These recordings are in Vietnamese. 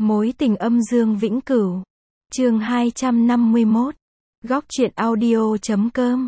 Mối tình âm dương vĩnh cửu. Chương 251. Góc truyện audio.com.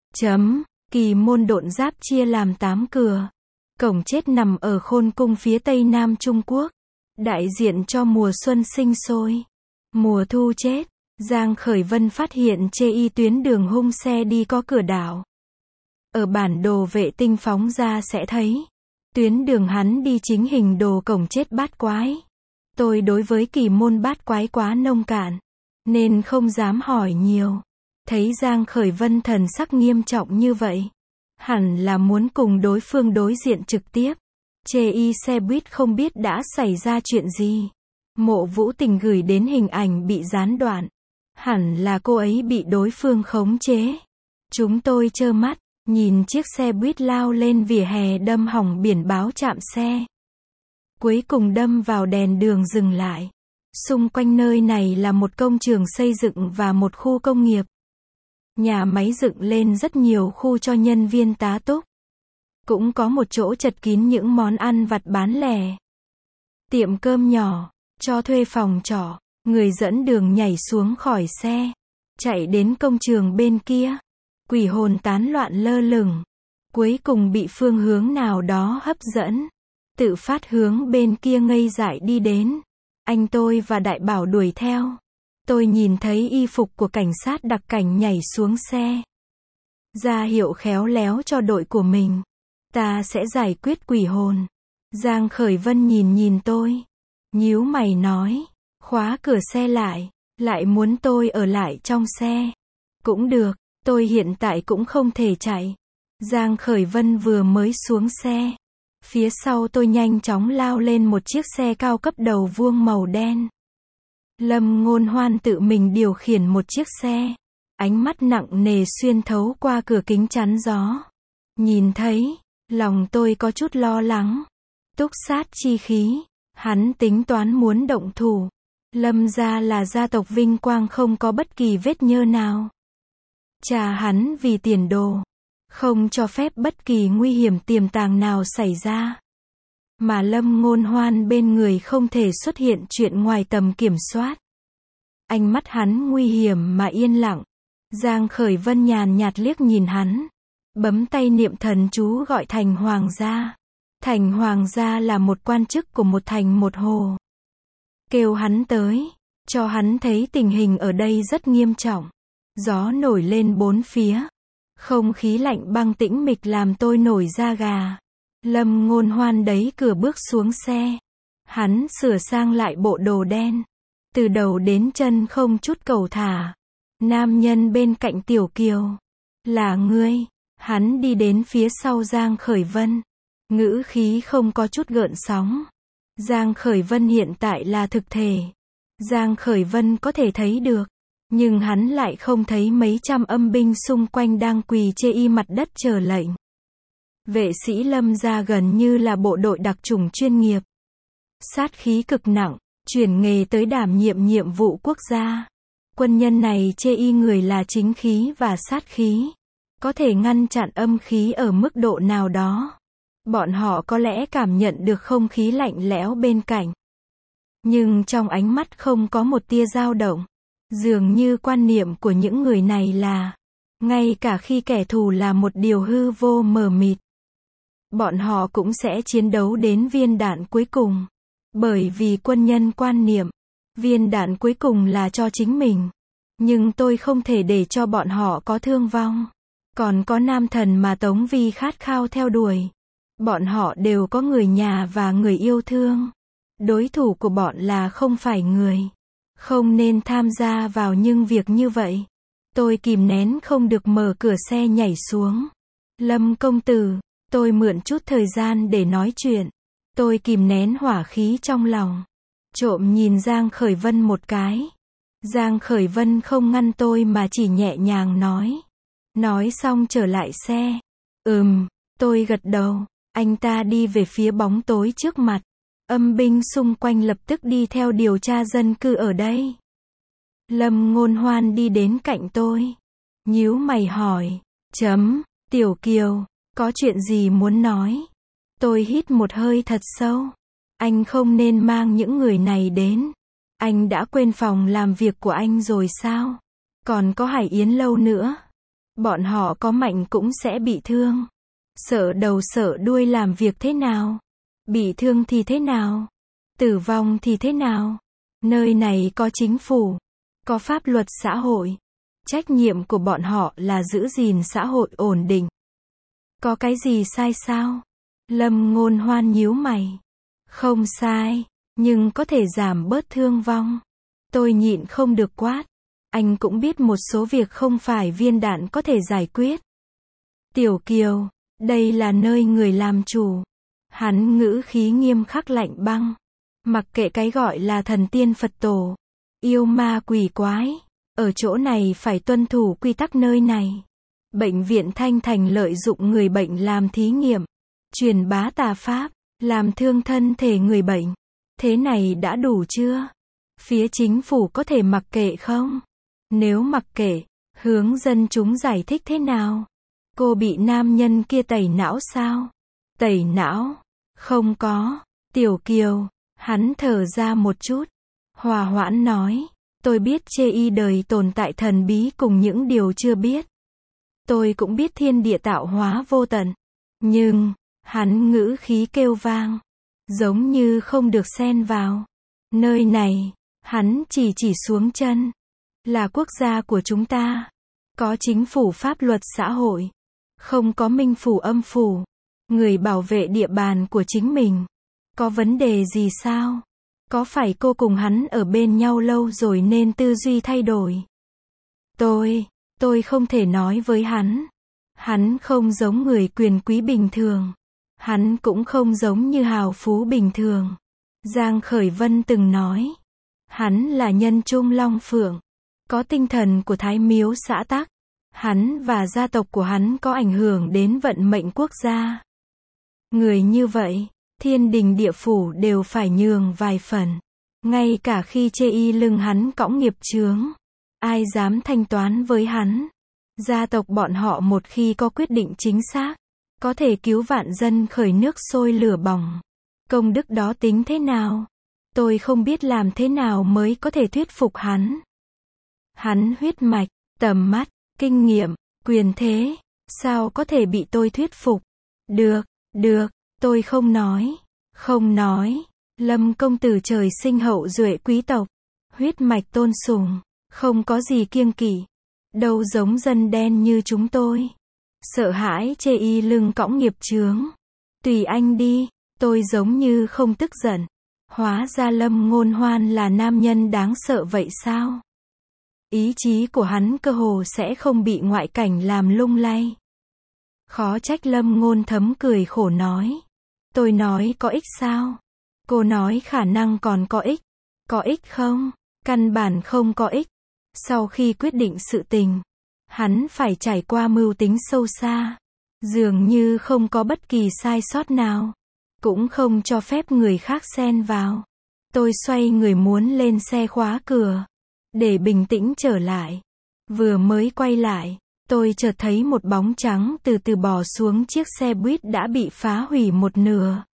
Kỳ môn độn giáp chia làm 8 cửa. Cổng chết nằm ở Khôn Cung phía tây nam Trung Quốc. Đại diện cho mùa xuân sinh sôi. Mùa thu chết. Giang Khởi Vân phát hiện chê y tuyến đường hung xe đi có cửa đảo. Ở bản đồ vệ tinh phóng ra sẽ thấy. Tuyến đường hắn đi chính hình đồ cổng chết bát quái. Tôi đối với kỳ môn bát quái quá nông cạn, nên không dám hỏi nhiều. Thấy Giang Khởi Vân thần sắc nghiêm trọng như vậy, hẳn là muốn cùng đối phương đối diện trực tiếp. Chê y xe buýt không biết đã xảy ra chuyện gì. Mộ Vũ Tình gửi đến hình ảnh bị gián đoạn. Hẳn là cô ấy bị đối phương khống chế. Chúng tôi trơ mắt, nhìn chiếc xe buýt lao lên vỉa hè đâm hỏng biển báo trạm xe. Cuối cùng đâm vào đèn đường dừng lại. Xung quanh nơi này là một công trường xây dựng và một khu công nghiệp. Nhà máy dựng lên rất nhiều khu cho nhân viên tá túc. Cũng có một chỗ chật kín những món ăn vặt bán lẻ. Tiệm cơm nhỏ, cho thuê phòng trọ. Người dẫn đường nhảy xuống khỏi xe, chạy đến công trường bên kia. Quỷ hồn tán loạn lơ lửng. Cuối cùng bị phương hướng nào đó hấp dẫn. Tự phát hướng bên kia ngây dại đi đến. Anh tôi và Đại Bảo đuổi theo. Tôi nhìn thấy y phục của cảnh sát đặc cảnh nhảy xuống xe. Ra hiệu khéo léo cho đội của mình. Ta sẽ giải quyết quỷ hồn. Giang Khởi Vân nhìn tôi. Nhíu mày nói. Khóa cửa xe lại muốn tôi ở lại trong xe. Cũng được, tôi hiện tại cũng không thể chạy. Giang Khởi Vân vừa mới xuống xe. Phía sau tôi nhanh chóng lao lên một chiếc xe cao cấp đầu vuông màu đen. Lâm Ngôn Hoan tự mình điều khiển một chiếc xe. Ánh mắt nặng nề xuyên thấu qua cửa kính chắn gió. Nhìn thấy, lòng tôi có chút lo lắng. Túc sát chi khí, hắn tính toán muốn động thủ. Lâm gia là gia tộc vinh quang không có bất kỳ vết nhơ nào. Cha hắn vì tiền đồ, không cho phép bất kỳ nguy hiểm tiềm tàng nào xảy ra. Mà Lâm Ngôn Hoan bên người không thể xuất hiện chuyện ngoài tầm kiểm soát. Ánh mắt hắn nguy hiểm mà yên lặng. Giang Khởi Vân nhàn nhạt liếc nhìn hắn. Bấm tay niệm thần chú gọi Thành Hoàng gia. Thành Hoàng gia là một quan chức của một thành một hồ. Kêu hắn tới, cho hắn thấy tình hình ở đây rất nghiêm trọng. Gió nổi lên bốn phía. Không khí lạnh băng tĩnh mịch làm tôi nổi da gà. Lâm Ngôn Hoan đẩy cửa bước xuống xe. Hắn sửa sang lại bộ đồ đen. Từ đầu đến chân không chút cầu thả. Nam nhân bên cạnh Tiểu Kiều. Là ngươi. Hắn đi đến phía sau Giang Khởi Vân. Ngữ khí không có chút gợn sóng. Giang Khởi Vân hiện tại là thực thể. Giang Khởi Vân có thể thấy được. Nhưng hắn lại không thấy mấy trăm âm binh xung quanh đang quỳ chê y mặt đất chờ lệnh. Vệ sĩ Lâm gia gần như là bộ đội đặc chủng chuyên nghiệp. Sát khí cực nặng, chuyển nghề tới đảm nhiệm nhiệm vụ quốc gia. Quân nhân này chê y người là chính khí và sát khí. Có thể ngăn chặn âm khí ở mức độ nào đó. Bọn họ có lẽ cảm nhận được không khí lạnh lẽo bên cạnh. Nhưng trong ánh mắt không có một tia dao động. Dường như quan niệm của những người này là, ngay cả khi kẻ thù là một điều hư vô mờ mịt, bọn họ cũng sẽ chiến đấu đến viên đạn cuối cùng. Bởi vì quân nhân quan niệm, viên đạn cuối cùng là cho chính mình. Nhưng tôi không thể để cho bọn họ có thương vong. Còn có nam thần mà Tống Vi khát khao theo đuổi. Bọn họ đều có người nhà và người yêu thương. Đối thủ của bọn là không phải người. Không nên tham gia vào những việc như vậy. Tôi kìm nén không được mở cửa xe nhảy xuống. Lâm công tử, tôi mượn chút thời gian để nói chuyện. Tôi kìm nén hỏa khí trong lòng. Trộm nhìn Giang Khởi Vân một cái. Giang Khởi Vân không ngăn tôi mà chỉ nhẹ nhàng nói. Nói xong trở lại xe. Tôi gật đầu. Anh ta đi về phía bóng tối trước mặt. Âm binh xung quanh lập tức đi theo điều tra dân cư ở đây. Lâm Ngôn Hoan đi đến cạnh tôi. Nhíu mày hỏi. Tiểu Kiều, có chuyện gì muốn nói? Tôi hít một hơi thật sâu. Anh không nên mang những người này đến. Anh đã quên phòng làm việc của anh rồi sao? Còn có Hải Yến Lâu nữa. Bọn họ có mạnh cũng sẽ bị thương. Sợ đầu sợ đuôi làm việc thế nào? Bị thương thì thế nào? Tử vong thì thế nào? Nơi này có chính phủ, có pháp luật xã hội. Trách nhiệm của bọn họ là giữ gìn xã hội ổn định. Có cái gì sai sao? Lâm Ngôn Hoan nhíu mày. Không sai, nhưng có thể giảm bớt thương vong. Tôi nhịn không được quát. Anh cũng biết một số việc không phải viên đạn có thể giải quyết. Tiểu Kiều, đây là nơi người làm chủ. Hắn ngữ khí nghiêm khắc lạnh băng. Mặc kệ cái gọi là thần tiên Phật tổ, yêu ma quỷ quái, ở chỗ này phải tuân thủ quy tắc nơi này. Bệnh viện Thanh Thành lợi dụng người bệnh làm thí nghiệm, truyền bá tà pháp, làm thương thân thể người bệnh. Thế này đã đủ chưa? Phía chính phủ có thể mặc kệ không? Nếu mặc kệ, hướng dân chúng giải thích thế nào? Cô bị nam nhân kia tẩy não sao? Tẩy não? Không có. Tiểu Kiều, hắn thở ra một chút. Hòa hoãn nói, tôi biết chê y đời tồn tại thần bí cùng những điều chưa biết. Tôi cũng biết thiên địa tạo hóa vô tận. Nhưng, hắn ngữ khí kêu vang, giống như không được xen vào. Nơi này, hắn chỉ xuống chân, là quốc gia của chúng ta. Có chính phủ pháp luật xã hội. Không có minh phủ âm phủ. Người bảo vệ địa bàn của chính mình. Có vấn đề gì sao? Có phải cô cùng hắn ở bên nhau lâu rồi nên tư duy thay đổi? Tôi không thể nói với hắn. Hắn không giống người quyền quý bình thường. Hắn cũng không giống như hào phú bình thường. Giang Khởi Vân từng nói. Hắn là nhân trung long phượng. Có tinh thần của Thái Miếu xã tắc. Hắn và gia tộc của hắn có ảnh hưởng đến vận mệnh quốc gia. Người như vậy, thiên đình địa phủ đều phải nhường vài phần. Ngay cả khi chê y lưng hắn cõng nghiệp chướng, ai dám thanh toán với hắn? Gia tộc bọn họ một khi có quyết định chính xác, có thể cứu vạn dân khởi nước sôi lửa bỏng. Công đức đó tính thế nào? Tôi không biết làm thế nào mới có thể thuyết phục hắn. Hắn huyết mạch, tầm mắt, kinh nghiệm, quyền thế, sao có thể bị tôi thuyết phục? Được, tôi không nói. Lâm công tử trời sinh hậu duệ quý tộc, huyết mạch tôn sùng, không có gì kiêng kỵ. Đâu giống dân đen như chúng tôi. Sợ hãi chê y lưng cõng nghiệp chướng. Tùy anh đi, tôi giống như không tức giận. Hóa ra Lâm Ngôn Hoan là nam nhân đáng sợ vậy sao? Ý chí của hắn cơ hồ sẽ không bị ngoại cảnh làm lung lay. Khó trách Lâm Ngôn Thấm cười khổ nói. Tôi nói có ích sao? Cô nói khả năng còn có ích. Có ích không? Căn bản không có ích. Sau khi quyết định sự tình, hắn phải trải qua mưu tính sâu xa. Dường như không có bất kỳ sai sót nào. Cũng không cho phép người khác xen vào. Tôi xoay người muốn lên xe khóa cửa. Để bình tĩnh trở lại. Vừa mới quay lại, tôi chợt thấy một bóng trắng từ từ bò xuống chiếc xe buýt đã bị phá hủy một nửa.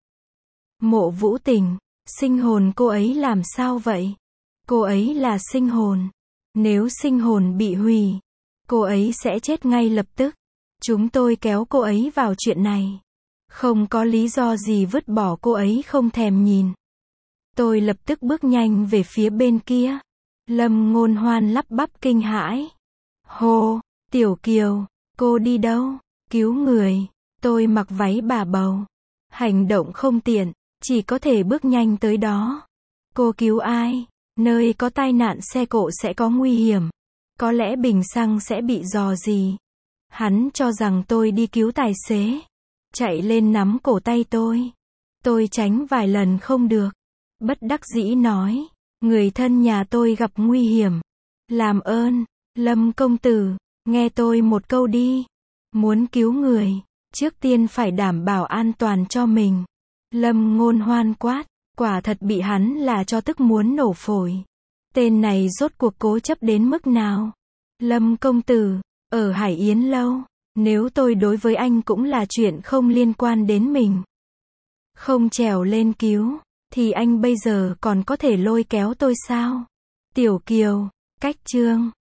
Mộ Vũ Tình, sinh hồn cô ấy làm sao vậy? Cô ấy là sinh hồn. Nếu sinh hồn bị hủy, cô ấy sẽ chết ngay lập tức. Chúng tôi kéo cô ấy vào chuyện này. Không có lý do gì vứt bỏ cô ấy không thèm nhìn. Tôi lập tức bước nhanh về phía bên kia. Lâm Ngôn Hoan lắp bắp kinh hãi. Hô, Tiểu Kiều, cô đi đâu? Cứu người. Tôi mặc váy bà bầu. Hành động không tiện, chỉ có thể bước nhanh tới đó. Cô cứu ai? Nơi có tai nạn xe cộ sẽ có nguy hiểm. Có lẽ bình xăng sẽ bị rò rỉ. Hắn cho rằng tôi đi cứu tài xế. Chạy lên nắm cổ tay tôi. Tôi tránh vài lần không được. Bất đắc dĩ nói. Người thân nhà tôi gặp nguy hiểm. Làm ơn, Lâm công tử, nghe tôi một câu đi. Muốn cứu người, trước tiên phải đảm bảo an toàn cho mình. Lâm Ngôn Hoan quát, quả thật bị hắn là cho tức muốn nổ phổi. Tên này rốt cuộc cố chấp đến mức nào? Lâm công tử, ở Hải Yến Lâu, nếu tôi đối với anh cũng là chuyện không liên quan đến mình. Không trèo lên cứu, thì anh bây giờ còn có thể lôi kéo tôi sao? Tiểu Kiều, cách chương